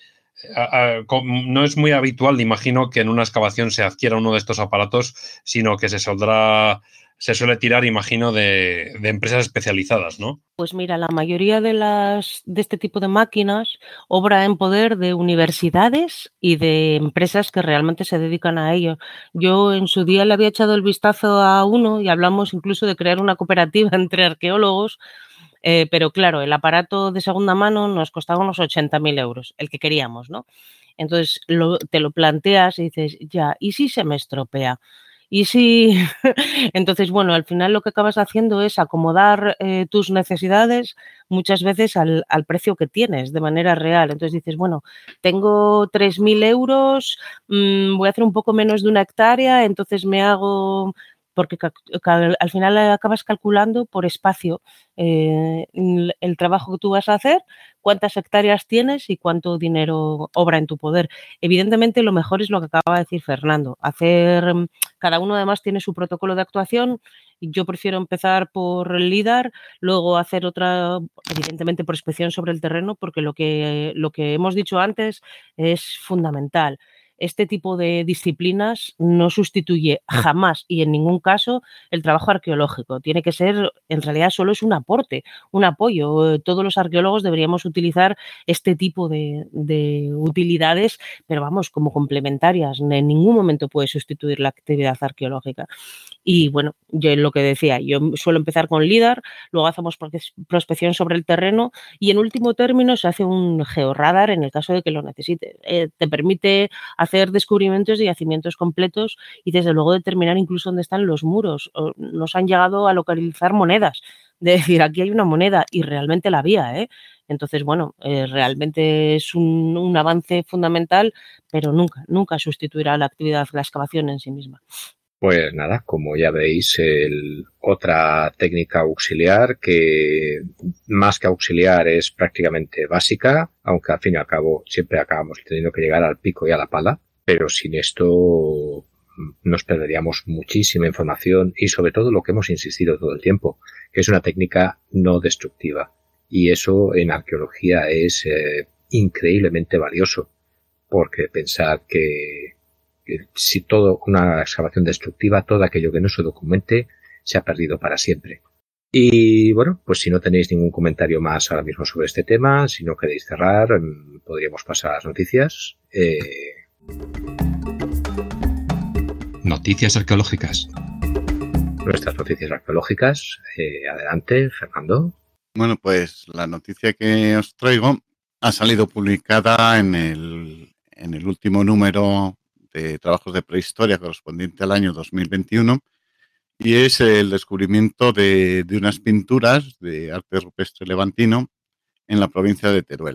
habitual, imagino, que en una excavación se adquiera uno de estos aparatos, sino que se suele tirar, imagino, de empresas especializadas, ¿no? Pues mira, la mayoría de este tipo de máquinas obra en poder de universidades y de empresas que realmente se dedican a ello. Yo en su día le había echado el vistazo a uno y hablamos incluso de crear una cooperativa entre arqueólogos, pero claro, el aparato de segunda mano nos costaba unos 80.000 euros, el que queríamos, ¿no? Entonces te lo planteas y dices, ya, ¿y si se me estropea? Y si, entonces, bueno, al final lo que acabas haciendo es acomodar tus necesidades muchas veces al precio que tienes de manera real. Entonces dices, bueno, tengo 3.000 euros, voy a hacer un poco menos de 1 hectárea, entonces me hago, porque al final acabas calculando por espacio el trabajo que tú vas a hacer, cuántas hectáreas tienes y cuánto dinero obra en tu poder. Evidentemente, lo mejor es lo que acaba de decir Fernando, cada uno además tiene su protocolo de actuación. Yo prefiero empezar por el LIDAR, luego hacer otra, evidentemente, prospección sobre el terreno, porque lo que hemos dicho antes es fundamental. Este tipo de disciplinas no sustituye jamás y en ningún caso el trabajo arqueológico. Tiene que ser, en realidad solo es un aporte, un apoyo. Todos los arqueólogos deberíamos utilizar este tipo de utilidades, pero vamos, como complementarias. En ningún momento puede sustituir la actividad arqueológica. Y bueno, yo lo que decía, yo suelo empezar con LIDAR, luego hacemos prospección sobre el terreno y en último término se hace un georradar en el caso de que lo necesite. Te permite hacer descubrimientos de yacimientos completos y desde luego determinar incluso dónde están los muros. Nos han llegado a localizar monedas, de decir, aquí hay una moneda y realmente la había, ¿eh? Entonces, bueno, realmente es un avance fundamental, pero nunca sustituirá la actividad, la excavación en sí misma. Pues nada, como ya veis, otra técnica auxiliar que más que auxiliar es prácticamente básica, aunque al fin y al cabo siempre acabamos teniendo que llegar al pico y a la pala, pero sin esto nos perderíamos muchísima información y sobre todo lo que hemos insistido todo el tiempo, que es una técnica no destructiva. Y eso en arqueología es increíblemente valioso, porque pensar que si todo una excavación destructiva, todo aquello que no se documente se ha perdido para siempre. Y bueno, pues si no tenéis ningún comentario más ahora mismo sobre este tema, si no queréis cerrar, podríamos pasar a las noticias. Noticias arqueológicas. Nuestras noticias arqueológicas. Adelante, Fernando. Bueno, pues la noticia que os traigo ha salido publicada en el último número de trabajos de prehistoria correspondiente al año 2021 y es el descubrimiento de unas pinturas de arte rupestre levantino en la provincia de Teruel.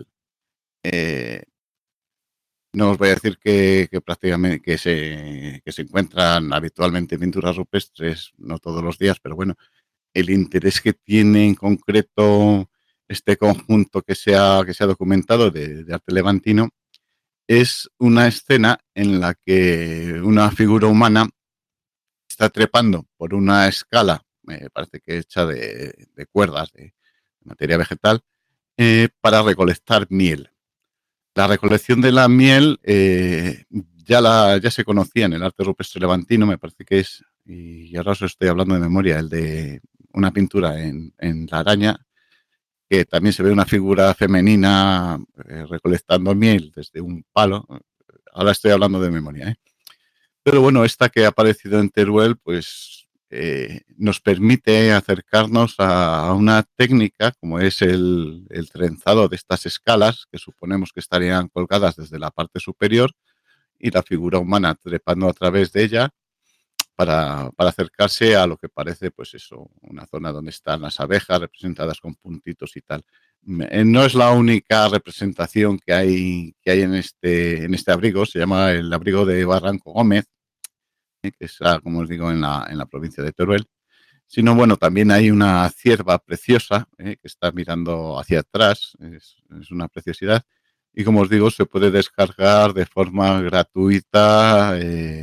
No os voy a decir que prácticamente que se encuentran habitualmente pinturas rupestres, no todos los días, pero bueno, el interés que tiene en concreto este conjunto que se ha documentado de arte levantino es una escena en la que una figura humana está trepando por una escala, me parece que hecha de cuerdas, de materia vegetal, para recolectar miel. La recolección de la miel ya se conocía en el arte rupestre levantino, me parece que es, y ahora os estoy hablando de memoria, el de una pintura en la araña, que también se ve una figura femenina recolectando miel desde un palo. Ahora estoy hablando de memoria, ¿eh? Pero bueno, esta que ha aparecido en Teruel, pues nos permite acercarnos a una técnica como es el trenzado de estas escalas, que suponemos que estarían colgadas desde la parte superior y la figura humana trepando a través de ella, para acercarse a lo que parece, pues eso, una zona donde están las abejas representadas con puntitos y tal. No es la única representación que hay en este abrigo. Se llama el abrigo de Barranco Gómez, que está, como os digo, en la provincia de Teruel. Sino, bueno, también hay una cierva preciosa que está mirando hacia atrás. Es una preciosidad. Y como os digo, se puede descargar de forma gratuita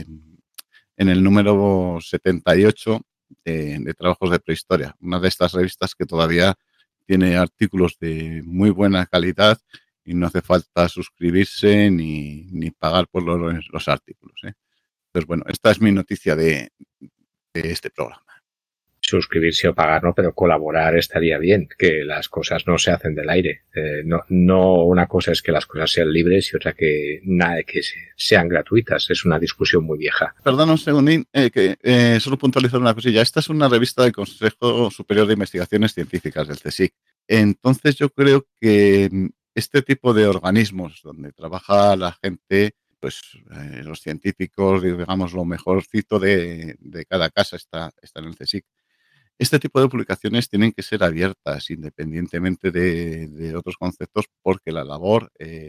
en el número 78 de Trabajos de Prehistoria, una de estas revistas que todavía tiene artículos de muy buena calidad y no hace falta suscribirse ni pagar por los artículos. Entonces, bueno, esta es mi noticia de este programa. Suscribirse o pagar, no, pero colaborar estaría bien, que las cosas no se hacen del aire. No, una cosa es que las cosas sean libres y otra que sean gratuitas. Es una discusión muy vieja. Perdón un segundín, solo puntualizar una cosilla. Esta es una revista del Consejo Superior de Investigaciones Científicas, del CSIC. Entonces yo creo que este tipo de organismos donde trabaja la gente, pues los científicos, digamos, lo mejorcito de cada casa está en el CSIC. Este tipo de publicaciones tienen que ser abiertas independientemente de otros conceptos, porque la labor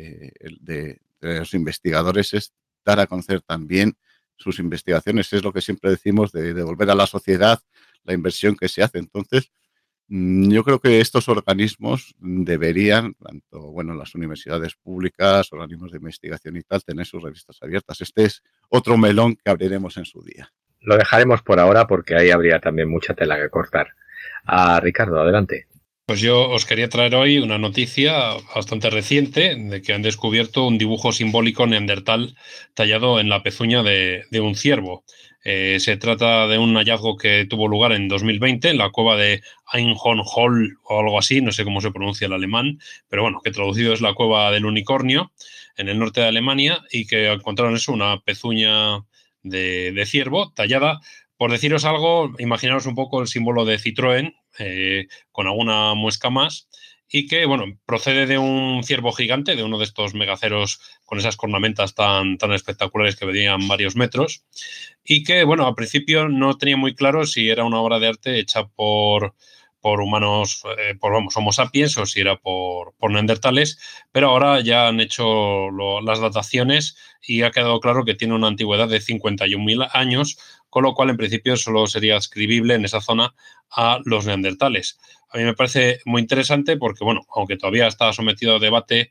de los investigadores es dar a conocer también sus investigaciones. Es lo que siempre decimos, de devolver a la sociedad la inversión que se hace. Entonces, yo creo que estos organismos deberían, tanto las universidades públicas, organismos de investigación y tal, tener sus revistas abiertas. Este es otro melón que abriremos en su día. Lo dejaremos por ahora porque ahí habría también mucha tela que cortar. Ricardo, adelante. Pues yo os quería traer hoy una noticia bastante reciente de que han descubierto un dibujo simbólico neandertal tallado en la pezuña de un ciervo. Se trata de un hallazgo que tuvo lugar en 2020 en la cueva de Einhornhöhl o algo así, no sé cómo se pronuncia el alemán, pero bueno, que traducido es la cueva del unicornio en el norte de Alemania, y que encontraron eso, una pezuña de ciervo tallada. Por deciros algo, imaginaros un poco el símbolo de Citroën, con alguna muesca más, y que, procede de un ciervo gigante, de uno de estos megaceros con esas cornamentas tan espectaculares que medían varios metros, y que, al principio no tenía muy claro si era una obra de arte hecha por humanos, Homo sapiens, o si era por neandertales, pero ahora ya han hecho las dataciones y ha quedado claro que tiene una antigüedad de 51.000 años, con lo cual en principio solo sería ascribible en esa zona a los neandertales. A mí me parece muy interesante porque, aunque todavía está sometido a debate,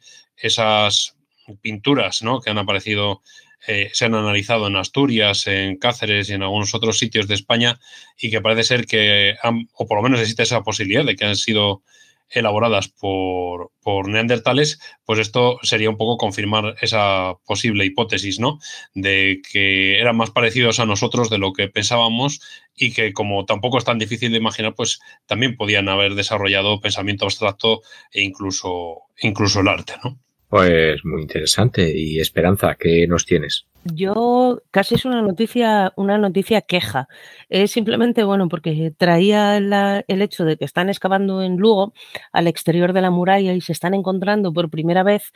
esas pinturas, ¿no?, que han aparecido, se han analizado en Asturias, en Cáceres y en algunos otros sitios de España, y que parece ser que o por lo menos existe esa posibilidad de que han sido elaboradas por neandertales, pues esto sería un poco confirmar esa posible hipótesis, ¿no?, de que eran más parecidos a nosotros de lo que pensábamos, y que, como tampoco es tan difícil de imaginar, pues también podían haber desarrollado pensamiento abstracto e incluso el arte, ¿no? Pues muy interesante. Y Esperanza, ¿qué nos tienes? Yo casi es una noticia queja. Es simplemente, porque traía el hecho de que están excavando en Lugo, al exterior de la muralla, y se están encontrando por primera vez,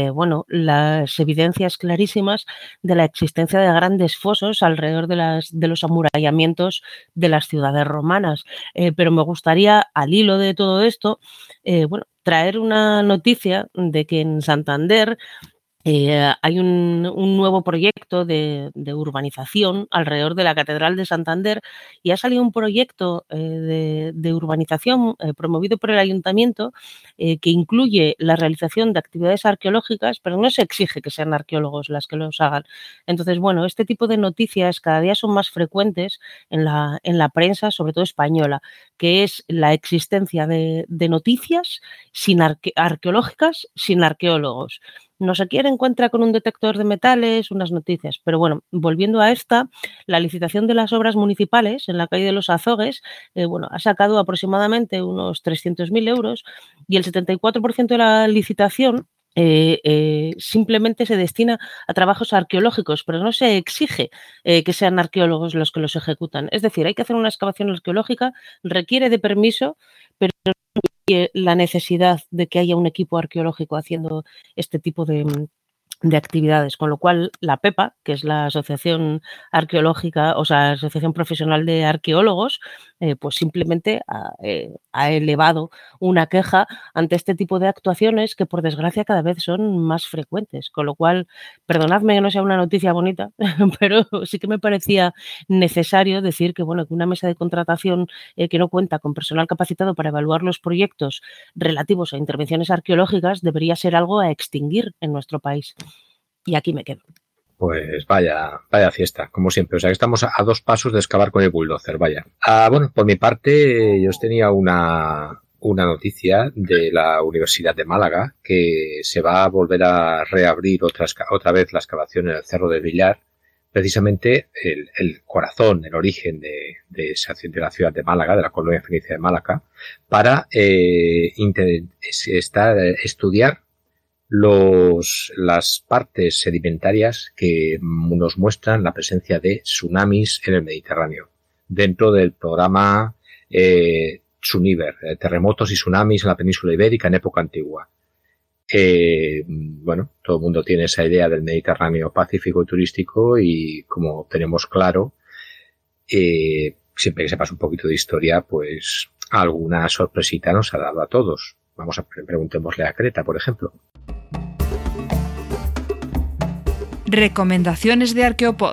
las evidencias clarísimas de la existencia de grandes fosos alrededor de los amurallamientos de las ciudades romanas. Pero me gustaría, al hilo de todo esto, traer una noticia de que en Santander hay un nuevo proyecto de urbanización alrededor de la Catedral de Santander, y ha salido un proyecto de urbanización promovido por el Ayuntamiento, que incluye la realización de actividades arqueológicas, pero no se exige que sean arqueólogos las que los hagan. Entonces, este tipo de noticias cada día son más frecuentes en la prensa, sobre todo española, que es la existencia de noticias arqueológicas sin arqueólogos. No sé quién encuentra con un detector de metales unas noticias, pero volviendo a esta, la licitación de las obras municipales en la calle de los Azogues, ha sacado aproximadamente unos 300.000 euros, y el 74% de la licitación simplemente se destina a trabajos arqueológicos, pero no se exige que sean arqueólogos los que los ejecutan. Es decir, hay que hacer una excavación arqueológica, requiere de permiso, pero la necesidad de que haya un equipo arqueológico haciendo este tipo de de actividades, con lo cual la PEPA, que es la Asociación Arqueológica, o sea, Asociación Profesional de Arqueólogos, pues simplemente ha elevado una queja ante este tipo de actuaciones que, por desgracia, cada vez son más frecuentes, con lo cual, perdonadme que no sea una noticia bonita, pero sí que me parecía necesario decir que, bueno, que una mesa de contratación que no cuenta con personal capacitado para evaluar los proyectos relativos a intervenciones arqueológicas debería ser algo a extinguir en nuestro país. Y aquí me quedo. Pues vaya fiesta, como siempre. O sea, que estamos a 2 pasos de excavar con el bulldozer, vaya. Bueno, por mi parte, yo os tenía una noticia de la Universidad de Málaga, que se va a volver a reabrir otra vez la excavación en el Cerro del Villar, precisamente el corazón, el origen de la ciudad de Málaga, de la colonia fenicia de Málaga, para estudiar las partes sedimentarias que nos muestran la presencia de tsunamis en el Mediterráneo, dentro del programa Tsuniver, terremotos y tsunamis en la península ibérica en época antigua. Bueno, todo el mundo tiene esa idea del Mediterráneo pacífico y turístico, y como tenemos claro, siempre que sepas un poquito de historia, pues alguna sorpresita nos ha dado a todos. Preguntémosle a Creta, por ejemplo. Recomendaciones de Arqueopod.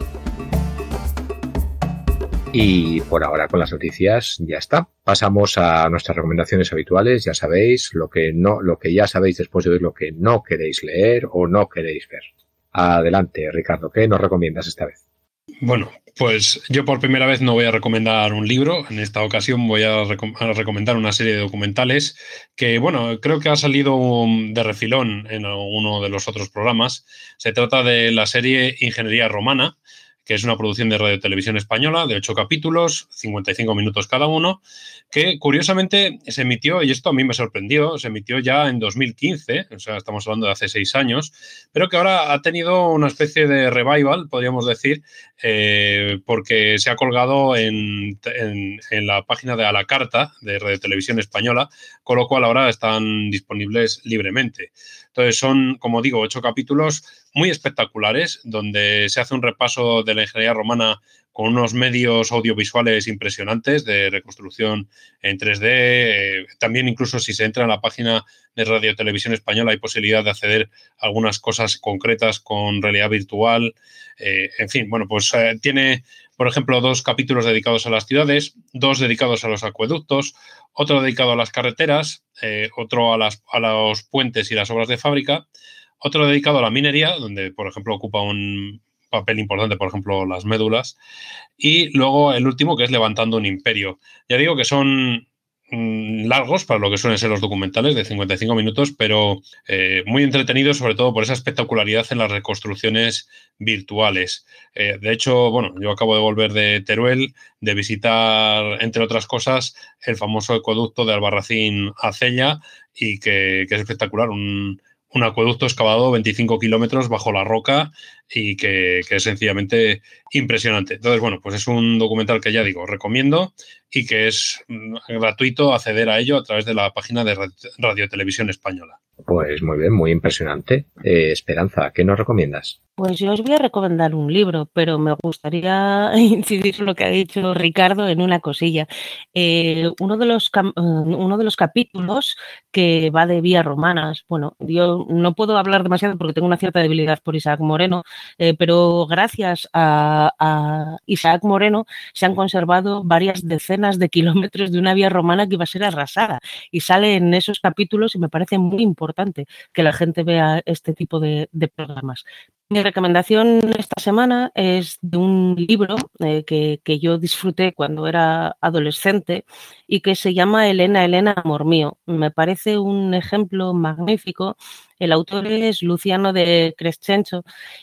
Y por ahora con las noticias ya está. Pasamos a nuestras recomendaciones habituales. Ya sabéis lo que ya sabéis después de oír lo que no queréis leer o no queréis ver. Adelante, Ricardo, ¿qué nos recomiendas esta vez? Bueno, pues yo por primera vez no voy a recomendar un libro. En esta ocasión voy a recomendar una serie de documentales que, bueno, creo que ha salido de refilón en uno de los otros programas. Se trata de la serie Ingeniería Romana, que es una producción de Radio Televisión Española de 8 capítulos, 55 minutos cada uno, que curiosamente se emitió, y esto a mí me sorprendió, se emitió ya en 2015, o sea, estamos hablando de hace 6 años, pero que ahora ha tenido una especie de revival, podríamos decir, porque se ha colgado en la página de A la Carta de Radio Televisión Española, con lo cual ahora están disponibles libremente. Entonces son, como digo, 8 capítulos muy espectaculares, donde se hace un repaso de la ingeniería romana con unos medios audiovisuales impresionantes de reconstrucción en 3D. También incluso si se entra en la página de Radio Televisión Española hay posibilidad de acceder a algunas cosas concretas con realidad virtual. En fin, bueno, pues tiene, por ejemplo, 2 capítulos dedicados a las ciudades, 2 dedicados a los acueductos, otro dedicado a las carreteras, otro a los puentes y las obras de fábrica, otro dedicado a la minería, donde, por ejemplo, ocupa un papel importante, por ejemplo, las médulas, y luego el último, que es Levantando un imperio. Ya digo que son largos para lo que suelen ser los documentales de 55 minutos, pero muy entretenidos, sobre todo por esa espectacularidad en las reconstrucciones virtuales. De hecho, bueno, yo acabo de volver de Teruel, de visitar, entre otras cosas, el famoso acueducto de Albarracín a Cella, y que es espectacular, un acueducto excavado 25 kilómetros bajo la roca y que es sencillamente impresionante. Entonces, bueno, pues es un documental que ya digo, recomiendo y que es gratuito acceder a ello a través de la página de Radio Televisión Española. Pues muy bien, muy impresionante. Esperanza, ¿qué nos recomiendas? Pues yo os voy a recomendar un libro, pero me gustaría incidir en lo que ha dicho Ricardo en una cosilla. Uno de los capítulos que va de vías romanas, bueno, yo no puedo hablar demasiado porque tengo una cierta debilidad por Isaac Moreno, pero gracias a Isaac Moreno se han conservado varias decenas de kilómetros de una vía romana que iba a ser arrasada, y sale en esos capítulos, y me parece muy importante que la gente vea este tipo de programas. Mi recomendación esta semana es de un libro que yo disfruté cuando era adolescente y que se llama Elena, Elena, amor mío. Me parece un ejemplo magnífico. El autor es Luciano de Crescenzo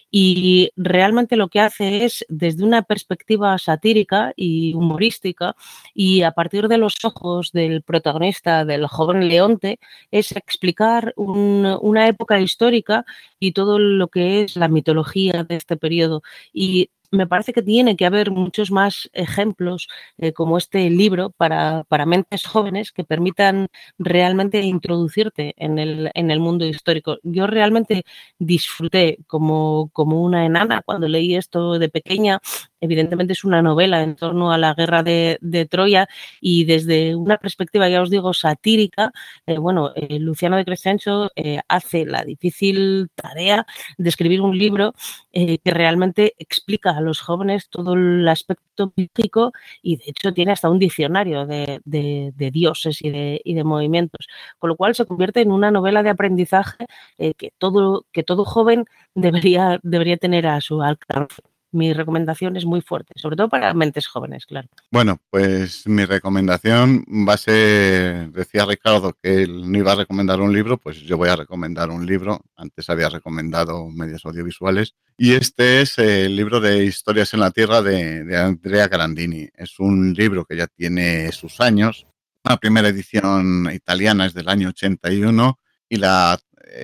y realmente lo que hace es, desde una perspectiva satírica y humorística y a partir de los ojos del protagonista, del joven Leonte, es explicar una época histórica y todo lo que es la mitología de este periodo. Y me parece que tiene que haber muchos más ejemplos como este libro para mentes jóvenes que permitan realmente introducirte en el mundo histórico. Yo realmente disfruté como una enana cuando leí esto de pequeña. Evidentemente es una novela en torno a la guerra de Troya y desde una perspectiva, ya os digo, satírica, Luciano de Crescenzo hace la difícil tarea de escribir un libro que realmente explica a los jóvenes todo el aspecto mítico y de hecho tiene hasta un diccionario de dioses y de movimientos, con lo cual se convierte en una novela de aprendizaje que todo joven debería tener a su alcance. Mi recomendación es muy fuerte, sobre todo para mentes jóvenes, claro. Bueno, pues mi recomendación va a ser, decía Ricardo que él no iba a recomendar un libro, pues yo voy a recomendar un libro. Antes había recomendado medios audiovisuales. Y este es el libro de Historias en la Tierra de Andrea Carandini. Es un libro que ya tiene sus años. La primera edición italiana es del año 81 y la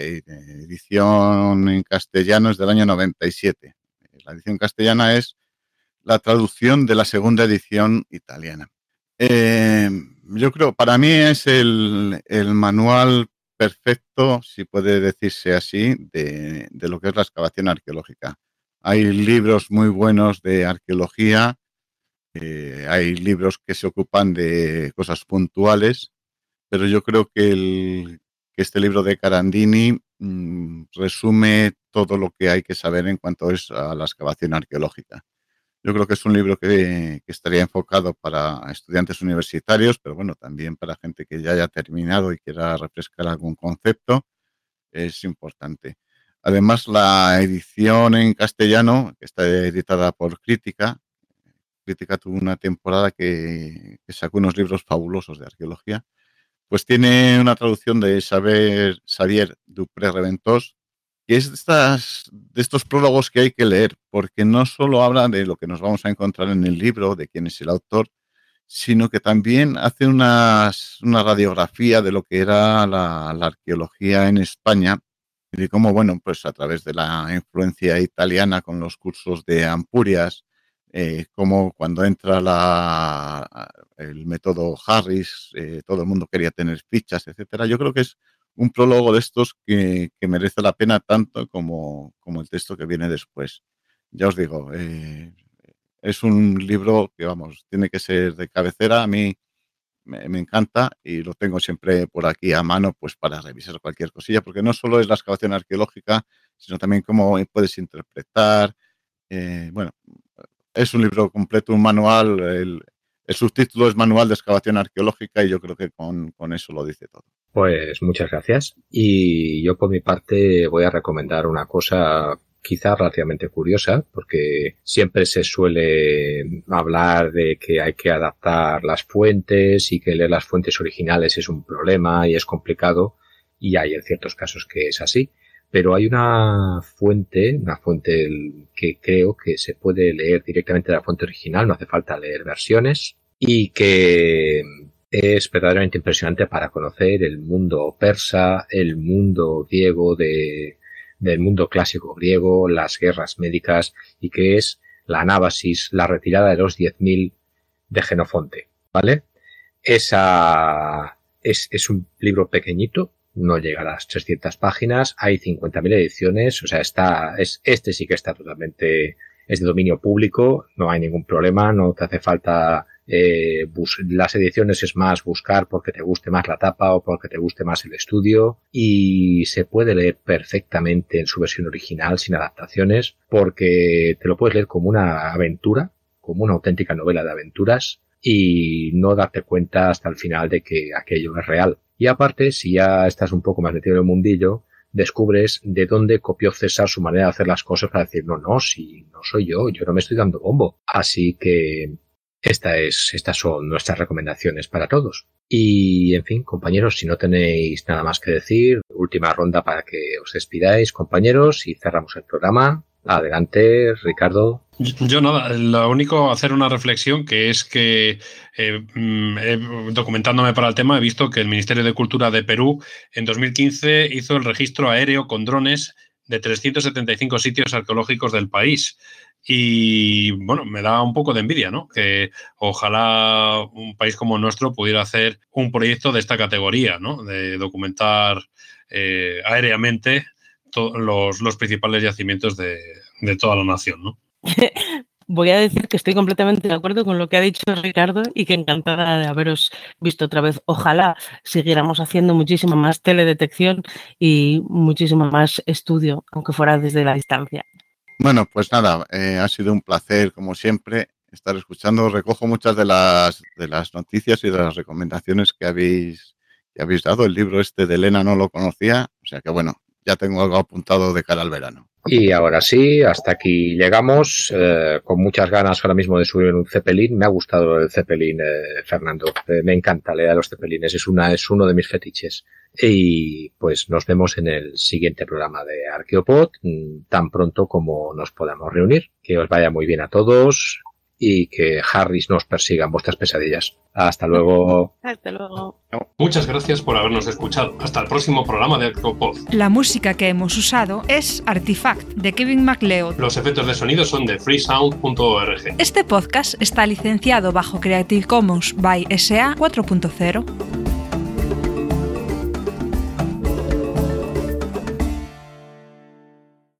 edición en castellano es del año 97. La edición castellana es la traducción de la segunda edición italiana. Yo creo, para mí es el manual perfecto, si puede decirse así, de lo que es la excavación arqueológica. Hay libros muy buenos de arqueología, hay libros que se ocupan de cosas puntuales, pero yo creo que este libro de Carandini resume todo lo que hay que saber en cuanto es a la excavación arqueológica. Yo creo que es un libro que estaría enfocado para estudiantes universitarios, pero bueno, también para gente que ya haya terminado y quiera refrescar algún concepto, es importante. Además, la edición en castellano, que está editada por Crítica tuvo una temporada que sacó unos libros fabulosos de arqueología, pues tiene una traducción de Xavier Dupré-Reventós, que es de estos prólogos que hay que leer, porque no solo habla de lo que nos vamos a encontrar en el libro, de quién es el autor, sino que también hace una radiografía de lo que era la arqueología en España y de cómo, bueno, pues a través de la influencia italiana con los cursos de Ampurias, como cuando entra el método Harris, todo el mundo quería tener fichas, etcétera. Yo creo que es un prólogo de estos que merece la pena tanto como el texto que viene después. Ya os digo, es un libro que, vamos, tiene que ser de cabecera. A mí me encanta y lo tengo siempre por aquí a mano, pues para revisar cualquier cosilla, porque no solo es la excavación arqueológica, sino también cómo puedes interpretar. Bueno, es un libro completo, un manual. El subtítulo es Manual de Excavación Arqueológica y yo creo que con eso lo dice todo. Pues muchas gracias. Y yo por mi parte voy a recomendar una cosa quizá relativamente curiosa, porque siempre se suele hablar de que hay que adaptar las fuentes y que leer las fuentes originales es un problema y es complicado, y hay en ciertos casos que es así. Pero hay una fuente que creo que se puede leer directamente de la fuente original, no hace falta leer versiones, y que es verdaderamente impresionante para conocer el mundo persa, el mundo griego del mundo clásico griego, las guerras médicas, y que es la Anábasis, la retirada de los 10.000 de Jenofonte, ¿vale? Esa es un libro pequeñito, no llega a las 300 páginas, hay 50.000 ediciones, o sea, este sí que está totalmente, es de dominio público, no hay ningún problema, no te hace falta las ediciones, es más buscar porque te guste más la tapa o porque te guste más el estudio, y se puede leer perfectamente en su versión original sin adaptaciones, porque te lo puedes leer como una aventura, como una auténtica novela de aventuras, y no darte cuenta hasta el final de que aquello es real. Y aparte, si ya estás un poco más metido en el mundillo, descubres de dónde copió César su manera de hacer las cosas para decir, no, si no soy yo no me estoy dando bombo. Así que estas son nuestras recomendaciones para todos. Y, en fin, compañeros, si no tenéis nada más que decir, última ronda para que os despidáis, compañeros, y cerramos el programa. Adelante, Ricardo. Yo nada, lo único, hacer una reflexión, que es que documentándome para el tema he visto que el Ministerio de Cultura de Perú en 2015 hizo el registro aéreo con drones de 375 sitios arqueológicos del país. Y bueno, me da un poco de envidia, ¿no? Que ojalá un país como el nuestro pudiera hacer un proyecto de esta categoría, ¿no? De documentar aéreamente los principales yacimientos de toda la nación, ¿no? Voy a decir que estoy completamente de acuerdo con lo que ha dicho Ricardo y que encantada de haberos visto otra vez. Ojalá siguiéramos haciendo muchísima más teledetección y muchísimo más estudio, aunque fuera desde la distancia. Bueno, pues nada, ha sido un placer, como siempre, estar escuchando. Recojo muchas de las noticias y de las recomendaciones que habéis dado. El libro este de Elena no lo conocía, o sea que bueno, ya tengo algo apuntado de cara al verano. Y ahora sí, hasta aquí llegamos, con muchas ganas ahora mismo de subir en un Zeppelin. Me ha gustado el Zeppelin, Fernando. Me encanta leer a los Zeppelines, es uno de mis fetiches. Y pues nos vemos en el siguiente programa de Arqueopod, tan pronto como nos podamos reunir. Que os vaya muy bien a todos y que Harris nos persiga en vuestras pesadillas. Hasta luego. Hasta luego. Muchas gracias por habernos escuchado. Hasta el próximo programa de Arqueopod. La música que hemos usado es Artifact, de Kevin MacLeod. Los efectos de sonido son de freesound.org. Este podcast está licenciado bajo Creative Commons by SA 4.0.